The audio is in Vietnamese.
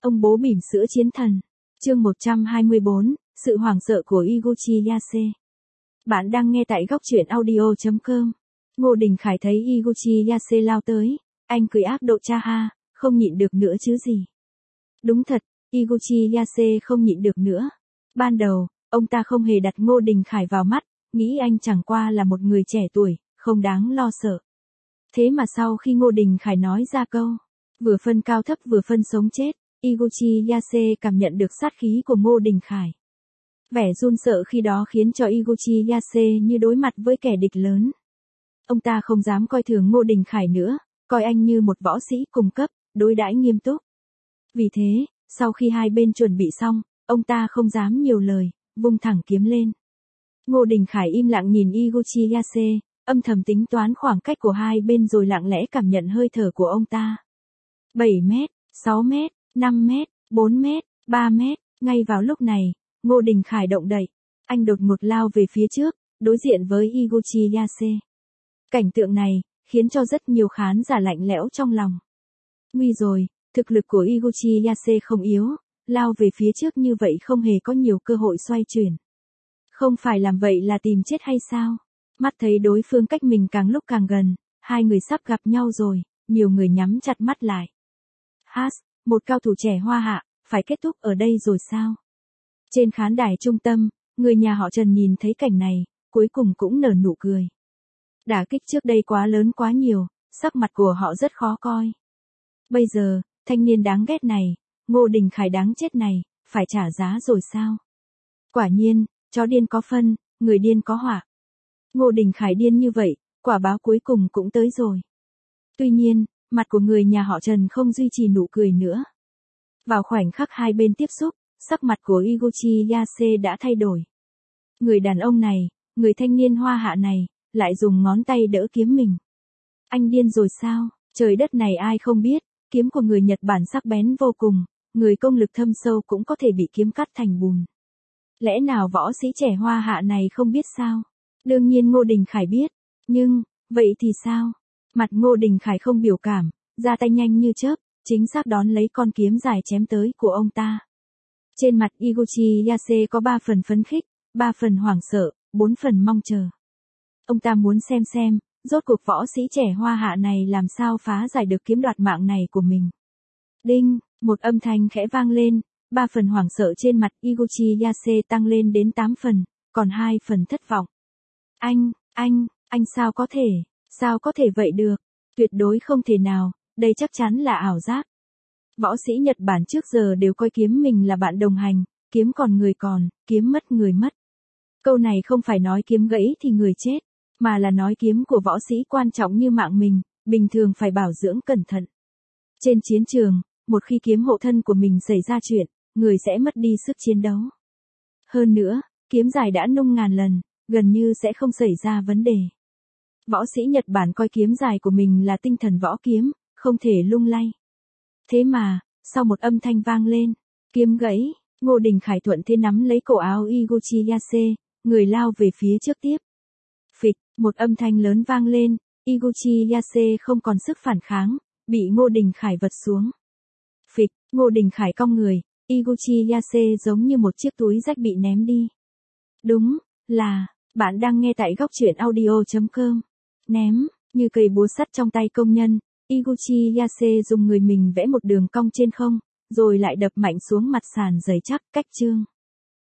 Ông bố bỉm sữa chiến thần. Chương 124, sự hoảng sợ của Iguchi Yase. Bạn đang nghe tại góc truyện audio.com. Ngô Đình Khải thấy Iguchi Yase lao tới, anh cười ác độ cha ha, không nhịn được nữa chứ gì. Đúng thật, Iguchi Yase không nhịn được nữa. Ban đầu, ông ta không hề đặt Ngô Đình Khải vào mắt, nghĩ anh chẳng qua là một người trẻ tuổi, không đáng lo sợ. Thế mà sau khi Ngô Đình Khải nói ra câu, vừa phân cao thấp vừa phân sống chết, Iguchi Yase cảm nhận được sát khí của Ngô Đình Khải. Vẻ run sợ khi đó khiến cho Iguchi Yase như đối mặt với kẻ địch lớn. Ông ta không dám coi thường Ngô Đình Khải nữa, coi anh như một võ sĩ cùng cấp, đối đãi nghiêm túc. Vì thế, sau khi hai bên chuẩn bị xong, ông ta không dám nhiều lời, vung thẳng kiếm lên. Ngô Đình Khải im lặng nhìn Iguchi Yase, âm thầm tính toán khoảng cách của hai bên rồi lặng lẽ cảm nhận hơi thở của ông ta. 7 mét, 6 mét, 5 mét, 4 mét, 3 mét, ngay vào lúc này, Ngô Đình Khải động đậy. Anh đột ngột lao về phía trước, đối diện với Iguchi Yase. Cảnh tượng này, khiến cho rất nhiều khán giả lạnh lẽo trong lòng. Nguy rồi, thực lực của Iguchi Yase không yếu, lao về phía trước như vậy không hề có nhiều cơ hội xoay chuyển. Không phải làm vậy là tìm chết hay sao? Mắt thấy đối phương cách mình càng lúc càng gần, hai người sắp gặp nhau rồi, nhiều người nhắm chặt mắt lại. Một cao thủ trẻ Hoa Hạ, phải kết thúc ở đây rồi sao? Trên khán đài trung tâm, người nhà họ Trần nhìn thấy cảnh này, cuối cùng cũng nở nụ cười. Đả kích trước đây quá lớn quá nhiều, sắc mặt của họ rất khó coi. Bây giờ, thanh niên đáng ghét này, Ngô Đình Khải đáng chết này, phải trả giá rồi sao? Quả nhiên, chó điên có phân, người điên có họa. Ngô Đình Khải điên như vậy, quả báo cuối cùng cũng tới rồi. Tuy nhiên, mặt của người nhà họ Trần không duy trì nụ cười nữa. Vào khoảnh khắc hai bên tiếp xúc, sắc mặt của Iguchi Yase đã thay đổi. Người đàn ông này, người thanh niên Hoa Hạ này, lại dùng ngón tay đỡ kiếm mình. Anh điên rồi sao? Trời đất này ai không biết, kiếm của người Nhật Bản sắc bén vô cùng, người công lực thâm sâu cũng có thể bị kiếm cắt thành bùn. Lẽ nào võ sĩ trẻ Hoa Hạ này không biết sao? Đương nhiên Ngô Đình Khải biết, nhưng, vậy thì sao? Mặt Ngô Đình Khải không biểu cảm, ra tay nhanh như chớp, chính xác đón lấy con kiếm dài chém tới của ông ta. Trên mặt Iguchi Yase có 3 phần phấn khích, 3 phần hoảng sợ, 4 phần mong chờ. Ông ta muốn xem, rốt cuộc võ sĩ trẻ Hoa Hạ này làm sao phá giải được kiếm đoạt mạng này của mình. Đinh, một âm thanh khẽ vang lên, 3 phần hoảng sợ trên mặt Iguchi Yase tăng lên đến 8 phần, còn 2 phần thất vọng. Anh sao có thể vậy được? Tuyệt đối không thể nào, đây chắc chắn là ảo giác. Võ sĩ Nhật Bản trước giờ đều coi kiếm mình là bạn đồng hành, kiếm còn người còn, kiếm mất người mất. Câu này không phải nói kiếm gãy thì người chết, mà là nói kiếm của võ sĩ quan trọng như mạng mình, bình thường phải bảo dưỡng cẩn thận. Trên chiến trường, một khi kiếm hộ thân của mình xảy ra chuyện, người sẽ mất đi sức chiến đấu. Hơn nữa, kiếm dài đã nung ngàn lần, gần như sẽ không xảy ra vấn đề. Võ sĩ Nhật Bản coi kiếm dài của mình là tinh thần võ kiếm, không thể lung lay. Thế mà, sau một âm thanh vang lên, kiếm gãy, Ngô Đình Khải thuận thế nắm lấy cổ áo Iguchi Yase, người lao về phía trước tiếp. Phịch, một âm thanh lớn vang lên, Iguchi Yase không còn sức phản kháng, bị Ngô Đình Khải vật xuống. Phịch, Ngô Đình Khải cong người, Iguchi Yase giống như một chiếc túi rách bị ném đi. Đúng, là, bạn đang nghe tại góc truyện audio.com. Ném, như cây búa sắt trong tay công nhân, Iguchi Yase dùng người mình vẽ một đường cong trên không, rồi lại đập mạnh xuống mặt sàn dày chắc, cách chương.